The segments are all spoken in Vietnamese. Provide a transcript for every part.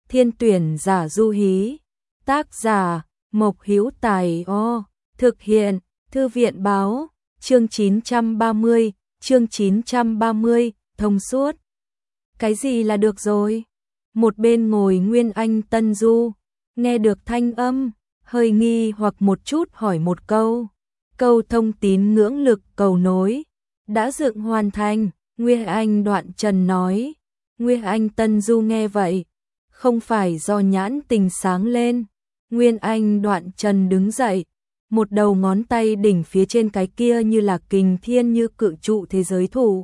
Thiên tuyển giả du hí. Tác giả Mộc Hữu Tài. Thực hiện Thư viện báo. Chương 930, thông suốt. Cái gì là được rồi? Một bên ngồi Nguyên Anh Tân Du, nghe được thanh âm, hơi nghi hoặc một chút hỏi một câu. Câu thông tín ngưỡng lực cầu nối đã dựng hoàn thành, Nguyên Anh Đoạn Trần nói. Nguyên Anh Tân Du nghe vậy, không phải do nhãn tình sáng lên. Nguyên Anh Đoạn Trần đứng dậy, một đầu ngón tay đỉnh phía trên cái kia như là kình thiên như cự trụ thế giới thủ.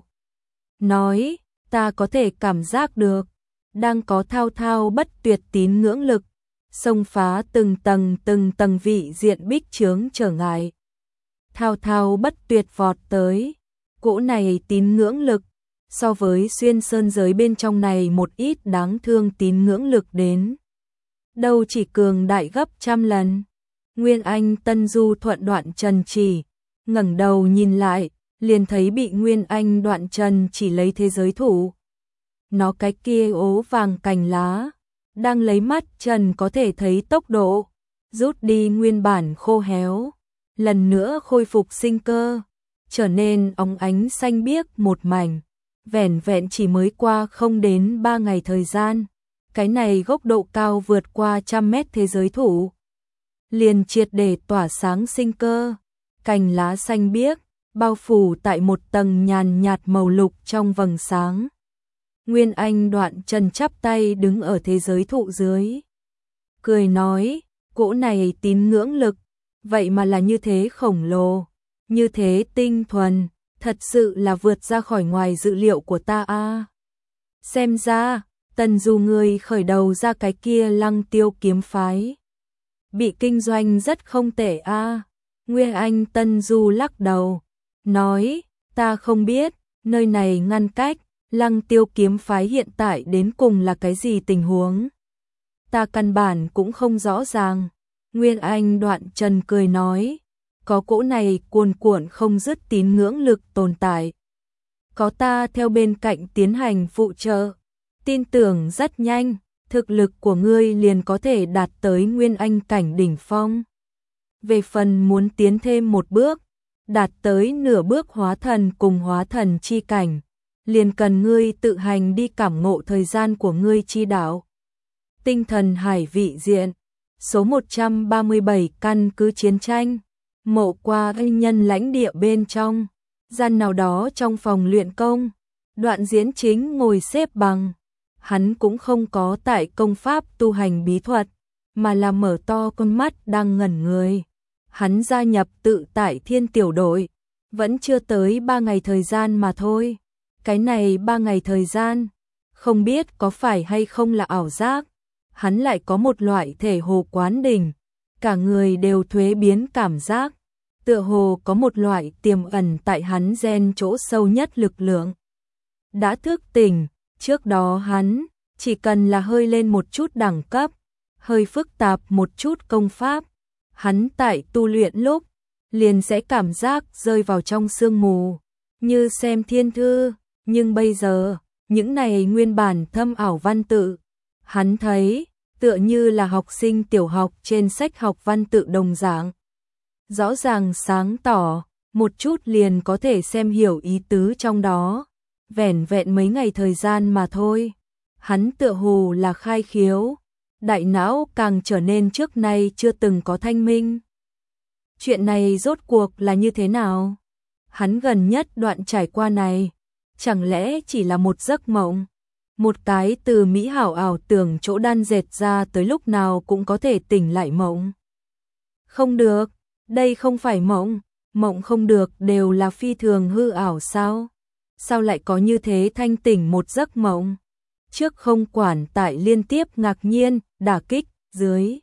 Nói, ta có thể cảm giác được, đang có thao thao bất tuyệt tín ngưỡng lực, xông phá từng tầng vị diện bích chướng trở ngại. Thao thao bất tuyệt vọt tới, cỗ này tín ngưỡng lực, so với xuyên sơn giới bên trong này một ít đáng thương tín ngưỡng lực đến. Đâu chỉ cường đại gấp trăm lần. Nguyên Anh Tân Du thuận Đoạn Trần chỉ, ngẩng đầu nhìn lại, liền thấy bị Nguyên Anh Đoạn Trần chỉ lấy thế giới thủ. Nó cái kia ố vàng cành lá, đang lấy mắt trần có thể thấy tốc độ, rút đi nguyên bản khô héo, lần nữa khôi phục sinh cơ, trở nên óng ánh xanh biếc một mảnh, vẻn vẹn chỉ mới qua không đến 3 ngày thời gian. Cái này gốc độ cao vượt qua 100 mét thế giới thủ, liền triệt để tỏa sáng sinh cơ, cành lá xanh biếc, bao phủ tại một tầng nhàn nhạt màu lục trong vầng sáng. Nguyên Anh Đoạn Trần chắp tay đứng ở thế giới thụ dưới, cười nói, cỗ này tín ngưỡng lực, vậy mà là như thế khổng lồ, như thế tinh thuần, thật sự là vượt ra khỏi ngoài dự liệu của ta a. Xem ra, Tần Du người khởi đầu ra cái kia Lăng Tiêu kiếm phái, bị kinh doanh rất không tệ a. Nguyên Anh Tân Du lắc đầu, nói, ta không biết, nơi này ngăn cách, Lăng Tiêu kiếm phái hiện tại đến cùng là cái gì tình huống. Ta căn bản cũng không rõ ràng. Nguyên Anh Đoạn Trần cười nói, có cỗ này cuồn cuộn không dứt tín ngưỡng lực tồn tại. Có ta theo bên cạnh tiến hành phụ trợ, tin tưởng rất nhanh, thực lực của ngươi liền có thể đạt tới Nguyên Anh cảnh đỉnh phong. Về phần muốn tiến thêm một bước, đạt tới nửa bước hóa thần cùng hóa thần chi cảnh, liền cần ngươi tự hành đi cảm ngộ thời gian của ngươi chi đạo. Tinh thần hải vị diện, số 137 căn cứ chiến tranh, mộ qua nhân lãnh địa bên trong, gian nào đó trong phòng luyện công, Đoạn Diễn chính ngồi xếp bằng. Hắn cũng không có tại công pháp tu hành bí thuật, mà là mở to con mắt đang ngẩn người. Hắn gia nhập tự tại thiên tiểu đội, vẫn chưa tới 3 ngày thời gian mà thôi. Cái này 3 ngày thời gian, không biết có phải hay không là ảo giác, hắn lại có một loại thể hồ quán đỉnh, cả người đều thuế biến cảm giác, tựa hồ có một loại tiềm ẩn tại hắn gen chỗ sâu nhất lực lượng. Đã thức tỉnh, trước đó hắn chỉ cần là hơi lên một chút đẳng cấp, hơi phức tạp một chút công pháp, hắn tại tu luyện lúc liền sẽ cảm giác rơi vào trong sương mù, như xem thiên thư, nhưng bây giờ, những này nguyên bản thâm ảo văn tự, hắn thấy tựa như là học sinh tiểu học trên sách học văn tự đồng dạng. Rõ ràng sáng tỏ, một chút liền có thể xem hiểu ý tứ trong đó, vẻn vẹn mấy ngày thời gian mà thôi. Hắn tựa hồ là khai khiếu, đại não càng trở nên trước nay chưa từng có thanh minh. Chuyện này rốt cuộc là như thế nào? Hắn gần nhất đoạn trải qua này, chẳng lẽ chỉ là một giấc mộng? Một cái từ mỹ hảo ảo tưởng chỗ đan dệt ra tới lúc nào cũng có thể tỉnh lại mộng. Không được, đây không phải mộng, mộng không được đều là phi thường hư ảo sao? Sao lại có như thế thanh tỉnh một giấc mộng? Trước không quản tại liên tiếp ngạc nhiên, đả kích, dưới.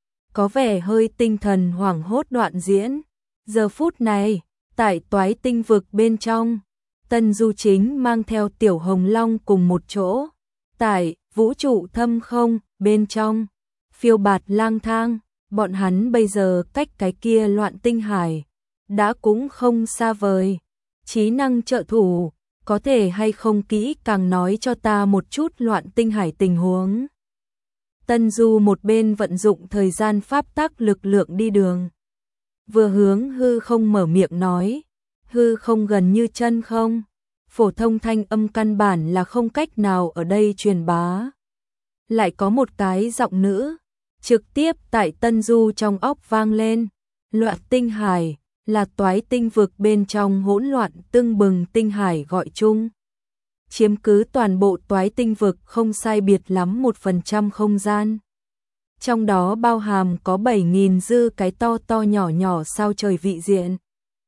Có vẻ hơi tinh thần hoảng hốt Đoạn Diễn. Giờ phút này, tại toái tinh vực bên trong, Tân Du chính mang theo Tiểu Hồng Long cùng một chỗ. Tại vũ trụ thâm không, bên trong, phiêu bạt lang thang, bọn hắn bây giờ cách cái kia loạn tinh hải, đã cũng không xa vời. Trí năng trợ thủ, có thể hay không kỹ càng nói cho ta một chút loạn tinh hải tình huống. Tân Du một bên vận dụng thời gian pháp tắc lực lượng đi đường, vừa hướng hư không mở miệng nói, hư không gần như chân không, phổ thông thanh âm căn bản là không cách nào ở đây truyền bá. Lại có một cái giọng nữ, trực tiếp tại Tân Du trong óc vang lên, Loạn tinh hải, là toái tinh vực bên trong hỗn loạn tưng bừng tinh hải gọi chung. Chiếm cứ toàn bộ toái tinh vực không sai biệt lắm 1% không gian. Trong đó bao hàm có 7.000 dư cái to to nhỏ nhỏ sao trời vị diện.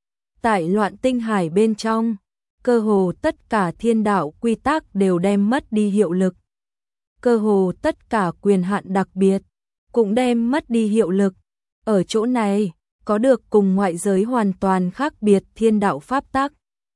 Tại loạn tinh hải bên trong, cơ hồ tất cả thiên đạo quy tắc đều đem mất đi hiệu lực. Cơ hồ tất cả quyền hạn đặc biệt cũng đem mất đi hiệu lực. Ở chỗ này, có được cùng ngoại giới hoàn toàn khác biệt thiên đạo pháp tắc.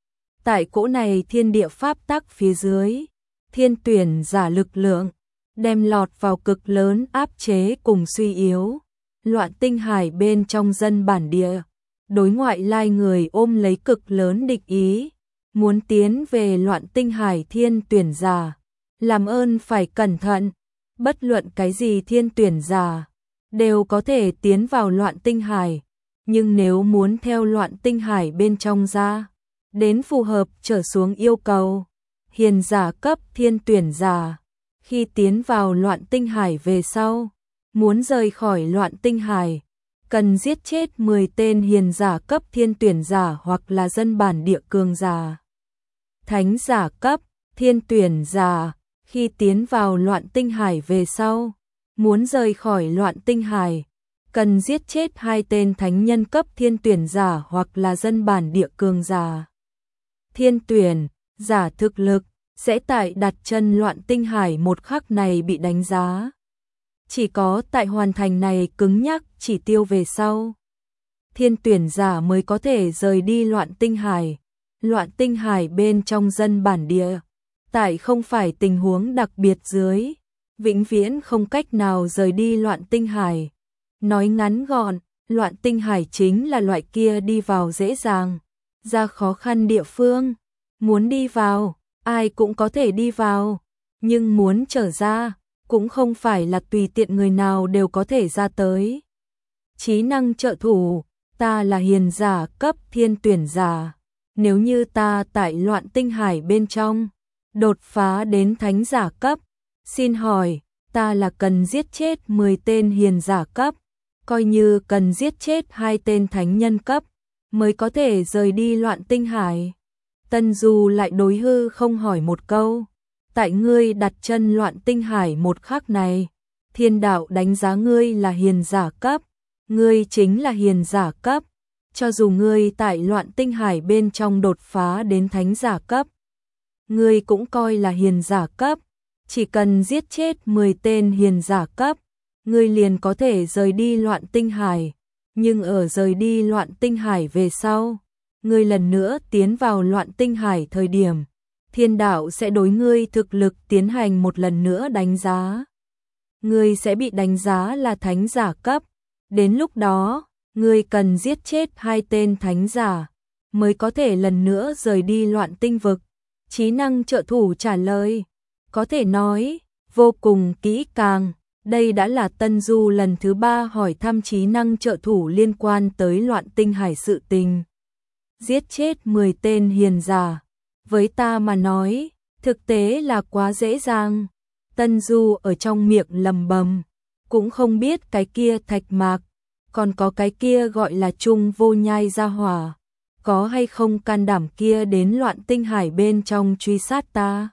Tại cỗ này thiên địa pháp tắc phía dưới, thiên tuyển giả lực lượng, đem lọt vào cực lớn áp chế cùng suy yếu. Loạn tinh hải bên trong dân bản địa, đối ngoại lai người ôm lấy cực lớn địch ý, muốn tiến về loạn tinh hải thiên tuyển giả. Làm ơn phải cẩn thận, bất luận cái gì thiên tuyển giả, đều có thể tiến vào loạn tinh hải. Nhưng nếu muốn theo loạn tinh hải bên trong ra, đến phù hợp trở xuống yêu cầu, hiền giả cấp thiên tuyển giả, khi tiến vào loạn tinh hải về sau, muốn rời khỏi loạn tinh hải, cần giết chết 10 tên hiền giả cấp thiên tuyển giả hoặc là dân bản địa cường giả. Thánh giả cấp thiên tuyển giả, khi tiến vào loạn tinh hải về sau, muốn rời khỏi loạn tinh hải, cần giết chết 2 tên thánh nhân cấp thiên tuyển giả hoặc là dân bản địa cường giả. Thiên tuyển giả thực lực sẽ tại đặt chân loạn tinh hải một khắc này bị đánh giá. Chỉ có tại hoàn thành này cứng nhắc chỉ tiêu về sau, thiên tuyển giả mới có thể rời đi loạn tinh hải. Loạn tinh hải bên trong dân bản địa, tại không phải tình huống đặc biệt dưới, vĩnh viễn không cách nào rời đi loạn tinh hải. Nói ngắn gọn, loạn tinh hải chính là loại kia đi vào dễ dàng, ra khó khăn địa phương. Muốn đi vào, ai cũng có thể đi vào, nhưng muốn trở ra, cũng không phải là tùy tiện người nào đều có thể ra tới. Trí năng trợ thủ, ta là hiền giả cấp thiên tuyển giả. Nếu như ta tại loạn tinh hải bên trong, đột phá đến thánh giả cấp, xin hỏi, ta là cần giết chết 10 tên hiền giả cấp, coi như cần giết chết 2 tên thánh nhân cấp, mới có thể rời đi loạn tinh hải. Tân Du lại đối hư không hỏi một câu, tại ngươi đặt chân loạn tinh hải một khắc này, thiên đạo đánh giá ngươi là hiền giả cấp, ngươi chính là hiền giả cấp. Cho dù ngươi tại loạn tinh hải bên trong đột phá đến thánh giả cấp, ngươi cũng coi là hiền giả cấp, chỉ cần giết chết 10 tên hiền giả cấp, ngươi liền có thể rời đi loạn tinh hải. Nhưng ở rời đi loạn tinh hải về sau, ngươi lần nữa tiến vào loạn tinh hải thời điểm, thiên đạo sẽ đối ngươi thực lực tiến hành một lần nữa đánh giá. Ngươi sẽ bị đánh giá là thánh giả cấp, đến lúc đó, ngươi cần giết chết 2 tên thánh giả, mới có thể lần nữa rời đi loạn tinh vực. Trí năng trợ thủ trả lời, có thể nói, vô cùng kỹ càng. Đây đã là Tân Du lần thứ 3 hỏi thăm trí năng trợ thủ liên quan tới loạn tinh hải sự tình. Giết chết 10 tên hiền giả, với ta mà nói, thực tế là quá dễ dàng. Tân Du ở trong miệng lầm bầm, cũng không biết cái kia thạch mạc, còn có cái kia gọi là Trung Vô Nhai gia hỏa, có hay không can đảm kia đến loạn tinh hải bên trong truy sát ta.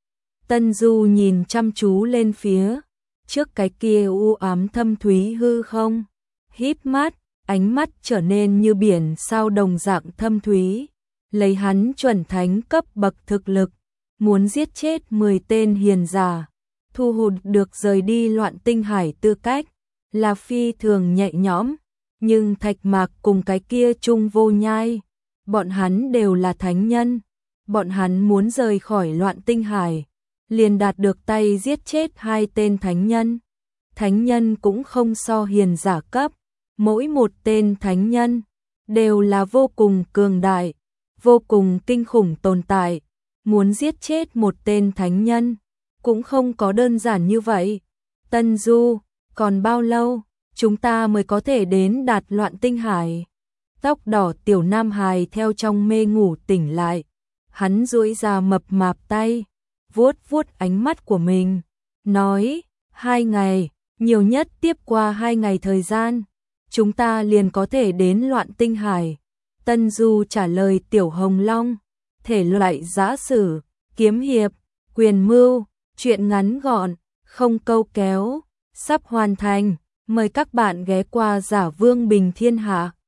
Tân Du nhìn chăm chú lên phía trước cái kia u ám thâm thúy hư không, híp mắt, ánh mắt trở nên như biển sao đồng dạng thâm thúy. Lấy hắn chuẩn thánh cấp bậc thực lực, muốn giết chết 10 tên hiền giả, thu hút được rời đi loạn tinh hải tư cách, là phi thường nhẹ nhõm. Nhưng thạch mạc cùng cái kia Trung Vô Nhai, bọn hắn đều là thánh nhân, bọn hắn muốn rời khỏi loạn tinh hải, liền đạt được tay giết chết 2 tên thánh nhân. Thánh nhân cũng không so hiền giả cấp, mỗi một tên thánh nhân đều là vô cùng cường đại, vô cùng kinh khủng tồn tại. Muốn giết chết một tên thánh nhân cũng không có đơn giản như vậy. Tân Du, còn bao lâu, chúng ta mới có thể đến đạt Loạn Tinh Hải? Tóc đỏ Tiểu Nam Hải theo trong mê ngủ tỉnh lại. Hắn duỗi ra mập mạp tay, vuốt vuốt ánh mắt của mình, nói, 2 ngày, nhiều nhất tiếp qua 2 ngày thời gian, chúng ta liền có thể đến Loạn Tinh Hải. Tân Du trả lời Tiểu Hồng Long, thể loại giã sử, kiếm hiệp, quyền mưu, truyện ngắn gọn, không câu kéo, sắp hoàn thành, mời các bạn ghé qua Giả Vương Bình Thiên Hạ.